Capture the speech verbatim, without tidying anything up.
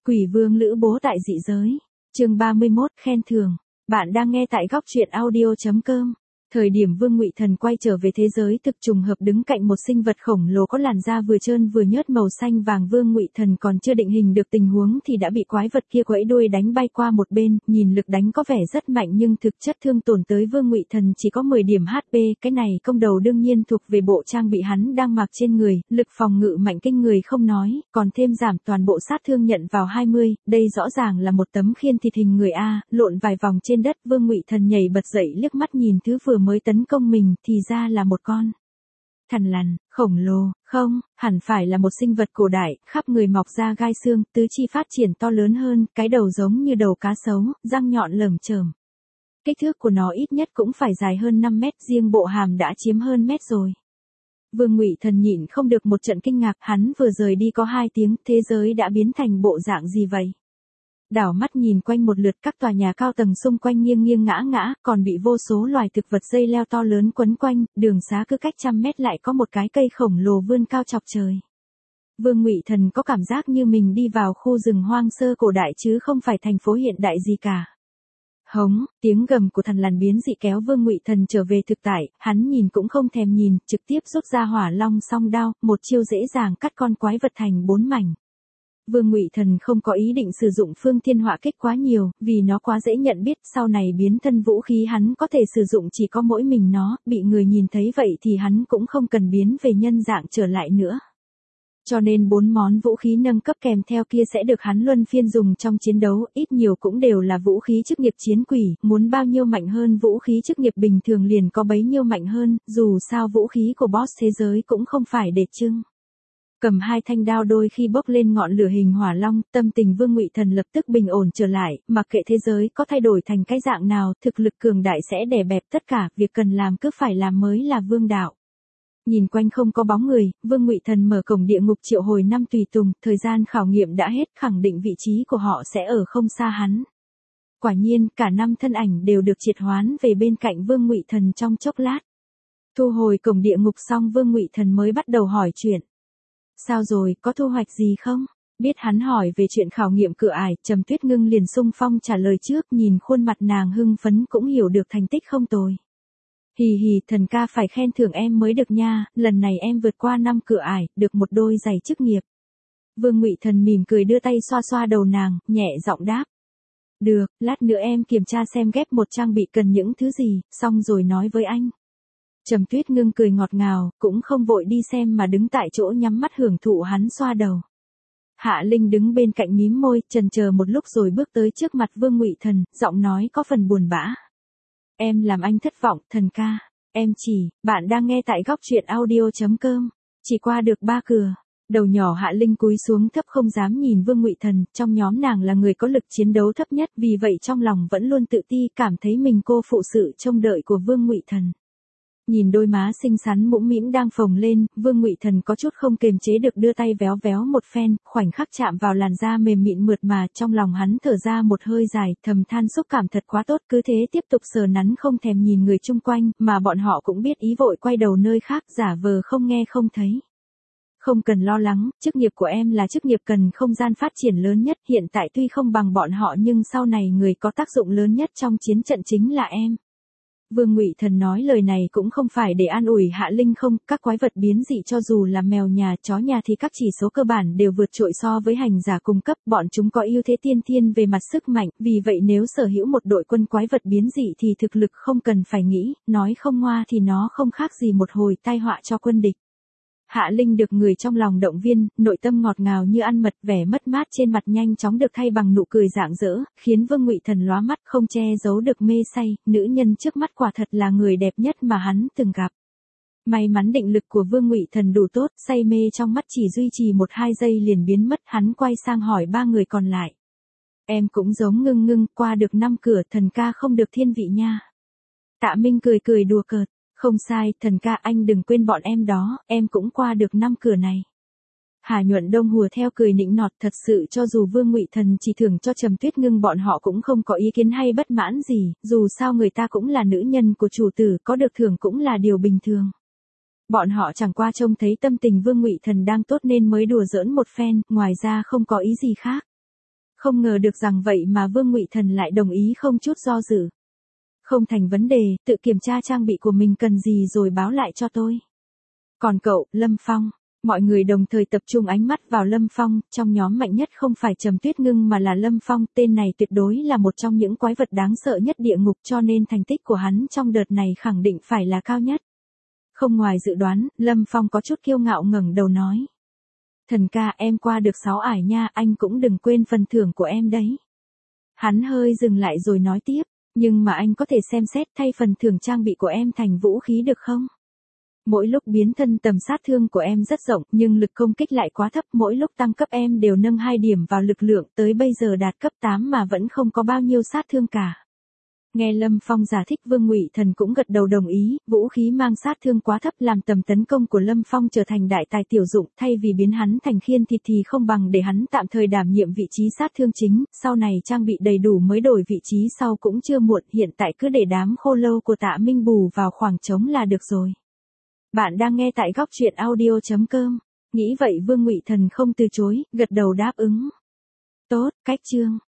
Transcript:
Quỷ vương Lữ Bố tại dị giới. Chương ba mươi mốt, khen thưởng. Bạn đang nghe tại góc truyện audio chấm com. Thời điểm Vương Ngụy Thần quay trở về thế giới thực, trùng hợp đứng cạnh một sinh vật khổng lồ có làn da vừa trơn vừa nhớt màu xanh vàng. Vương Ngụy Thần còn chưa định hình được tình huống thì đã bị quái vật kia quẫy đuôi đánh bay qua một bên, nhìn lực đánh có vẻ rất mạnh nhưng thực chất thương tổn tới Vương Ngụy Thần chỉ có mười điểm hát pê, cái này công đầu đương nhiên thuộc về bộ trang bị hắn đang mặc trên người, lực phòng ngự mạnh kinh người không nói, còn thêm giảm toàn bộ sát thương nhận vào hai mươi, đây rõ ràng là một tấm khiên thịt hình người a. Lộn vài vòng trên đất, Vương Ngụy Thần nhảy bật dậy liếc mắt nhìn thứ vừa mới tấn công mình, thì ra là một con thằn lằn khổng lồ, không, hẳn phải là một sinh vật cổ đại, khắp người mọc ra gai xương, tứ chi phát triển to lớn hơn, cái đầu giống như đầu cá sấu, răng nhọn lởm chởm. Kích thước của nó ít nhất cũng phải dài hơn năm mét, riêng bộ hàm đã chiếm hơn mét rồi. Vương Ngụy Thần nhịn không được một trận kinh ngạc, hắn vừa rời đi có hai tiếng, thế giới đã biến thành bộ dạng gì vậy? Đảo mắt nhìn quanh một lượt, các tòa nhà cao tầng xung quanh nghiêng nghiêng ngã ngã, còn bị vô số loài thực vật dây leo to lớn quấn quanh, đường xá cứ cách trăm mét lại có một cái cây khổng lồ vươn cao chọc trời. Vương Ngụy Thần có cảm giác như mình đi vào khu rừng hoang sơ cổ đại chứ không phải thành phố hiện đại gì cả. Hống, tiếng gầm của thằn lằn biến dị kéo Vương Ngụy Thần trở về thực tại, hắn nhìn cũng không thèm nhìn, trực tiếp rút ra hỏa long song đao, một chiêu dễ dàng cắt con quái vật thành bốn mảnh. Vương Ngụy Thần không có ý định sử dụng phương thiên họa kích quá nhiều, vì nó quá dễ nhận biết, sau này biến thân vũ khí hắn có thể sử dụng chỉ có mỗi mình nó, bị người nhìn thấy vậy thì hắn cũng không cần biến về nhân dạng trở lại nữa. Cho nên bốn món vũ khí nâng cấp kèm theo kia sẽ được hắn luân phiên dùng trong chiến đấu, ít nhiều cũng đều là vũ khí chức nghiệp chiến quỷ, muốn bao nhiêu mạnh hơn vũ khí chức nghiệp bình thường liền có bấy nhiêu mạnh hơn, dù sao vũ khí của boss thế giới cũng không phải để trưng. Cầm hai thanh đao đôi khi bốc lên ngọn lửa hình hỏa long, tâm tình Vương Ngụy Thần lập tức bình ổn trở lại, mặc kệ thế giới có thay đổi thành cái dạng nào, thực lực cường đại sẽ đè bẹp tất cả, việc cần làm cứ phải làm mới là vương đạo. Nhìn quanh không có bóng người, Vương Ngụy Thần mở cổng địa ngục triệu hồi năm tùy tùng, thời gian khảo nghiệm đã hết, khẳng định vị trí của họ sẽ ở không xa hắn. Quả nhiên, cả năm thân ảnh đều được triệt hoán về bên cạnh Vương Ngụy Thần trong chốc lát. Thu hồi cổng địa ngục xong, Vương Ngụy Thần mới bắt đầu hỏi chuyện. Sao rồi, có thu hoạch gì không? Biết hắn hỏi về chuyện khảo nghiệm cửa ải, Trầm Tuyết Ngưng liền xung phong trả lời trước, nhìn khuôn mặt nàng hưng phấn cũng hiểu được thành tích không tồi. Hì hì, thần ca phải khen thưởng em mới được nha, lần này em vượt qua năm cửa ải, được một đôi giày chức nghiệp. Vương Ngụy Thần mỉm cười đưa tay xoa xoa đầu nàng, nhẹ giọng đáp. Được, lát nữa em kiểm tra xem ghép một trang bị cần những thứ gì, xong rồi nói với anh. Trầm Tuyết Ngưng cười ngọt ngào, cũng không vội đi xem mà đứng tại chỗ nhắm mắt hưởng thụ hắn xoa đầu. Hạ Linh đứng bên cạnh mím môi, chần chờ một lúc rồi bước tới trước mặt Vương Ngụy Thần, giọng nói có phần buồn bã. Em làm anh thất vọng, thần ca. Em chỉ, bạn đang nghe tại góc truyện audio chấm com. Chỉ qua được ba cửa. Đầu nhỏ Hạ Linh cúi xuống thấp không dám nhìn Vương Ngụy Thần, trong nhóm nàng là người có lực chiến đấu thấp nhất, vì vậy trong lòng vẫn luôn tự ti, cảm thấy mình cô phụ sự trông đợi của Vương Ngụy Thần. Nhìn đôi má xinh xắn mũm mĩm đang phồng lên, Vương Ngụy Thần có chút không kềm chế được đưa tay véo véo một phen, khoảnh khắc chạm vào làn da mềm mịn mượt mà, trong lòng hắn thở ra một hơi dài, thầm than xúc cảm thật quá tốt, cứ thế tiếp tục sờ nắn không thèm nhìn người chung quanh, mà bọn họ cũng biết ý vội quay đầu nơi khác, giả vờ không nghe không thấy. Không cần lo lắng, chức nghiệp của em là chức nghiệp cần không gian phát triển lớn nhất, hiện tại tuy không bằng bọn họ nhưng sau này người có tác dụng lớn nhất trong chiến trận chính là em. Vương Ngụy Thần nói lời này cũng không phải để an ủi Hạ Linh không, các quái vật biến dị cho dù là mèo nhà, chó nhà thì các chỉ số cơ bản đều vượt trội so với hành giả cung cấp, bọn chúng có ưu thế tiên thiên về mặt sức mạnh, vì vậy nếu sở hữu một đội quân quái vật biến dị thì thực lực không cần phải nghĩ, nói không ngoa thì nó không khác gì một hồi tai họa cho quân địch. Hạ Linh được người trong lòng động viên, nội tâm ngọt ngào như ăn mật, vẻ mất mát trên mặt nhanh chóng được thay bằng nụ cười rạng rỡ, khiến Vương Ngụy Thần lóa mắt không che giấu được mê say, nữ nhân trước mắt quả thật là người đẹp nhất mà hắn từng gặp. May mắn định lực của Vương Ngụy Thần đủ tốt, say mê trong mắt chỉ duy trì một hai giây liền biến mất, hắn quay sang hỏi ba người còn lại. Em cũng giống Ngưng Ngưng, qua được năm cửa, thần ca không được thiên vị nha. Tạ Minh cười cười đùa cợt. Không sai, thần ca anh đừng quên bọn em đó, em cũng qua được năm cửa này. Hà Nhuận Đông hùa theo cười nịnh nọt, thật sự cho dù Vương Ngụy Thần chỉ thưởng cho Trầm Tuyết Ngưng bọn họ cũng không có ý kiến hay bất mãn gì, dù sao người ta cũng là nữ nhân của chủ tử, có được thưởng cũng là điều bình thường. Bọn họ chẳng qua trông thấy tâm tình Vương Ngụy Thần đang tốt nên mới đùa giỡn một phen, ngoài ra không có ý gì khác. Không ngờ được rằng vậy mà Vương Ngụy Thần lại đồng ý không chút do dự. Không thành vấn đề, tự kiểm tra trang bị của mình cần gì rồi báo lại cho tôi. Còn cậu, Lâm Phong. Mọi người đồng thời tập trung ánh mắt vào Lâm Phong, trong nhóm mạnh nhất không phải Trầm Tuyết Ngưng mà là Lâm Phong, tên này tuyệt đối là một trong những quái vật đáng sợ nhất địa ngục cho nên thành tích của hắn trong đợt này khẳng định phải là cao nhất. Không ngoài dự đoán, Lâm Phong có chút kiêu ngạo ngẩng đầu nói. Thần ca em qua được sáu ải nha, anh cũng đừng quên phần thưởng của em đấy. Hắn hơi dừng lại rồi nói tiếp, nhưng mà anh có thể xem xét thay phần thưởng trang bị của em thành vũ khí được không? Mỗi lúc biến thân tầm sát thương của em rất rộng nhưng lực công kích lại quá thấp, mỗi lúc tăng cấp em đều nâng hai điểm vào lực lượng, tới bây giờ đạt cấp tám mà vẫn không có bao nhiêu sát thương cả. Nghe Lâm Phong giải thích, Vương Ngụy Thần cũng gật đầu đồng ý, vũ khí mang sát thương quá thấp làm tầm tấn công của Lâm Phong trở thành đại tài tiểu dụng, thay vì biến hắn thành khiên thịt thì không bằng để hắn tạm thời đảm nhiệm vị trí sát thương chính, sau này trang bị đầy đủ mới đổi vị trí sau cũng chưa muộn, hiện tại cứ để đám khô lâu của Tạ Minh bù vào khoảng trống là được rồi. Bạn đang nghe tại góc truyện audio chấm com. Nghĩ vậy Vương Ngụy Thần không từ chối, gật đầu đáp ứng. Tốt, cách chương.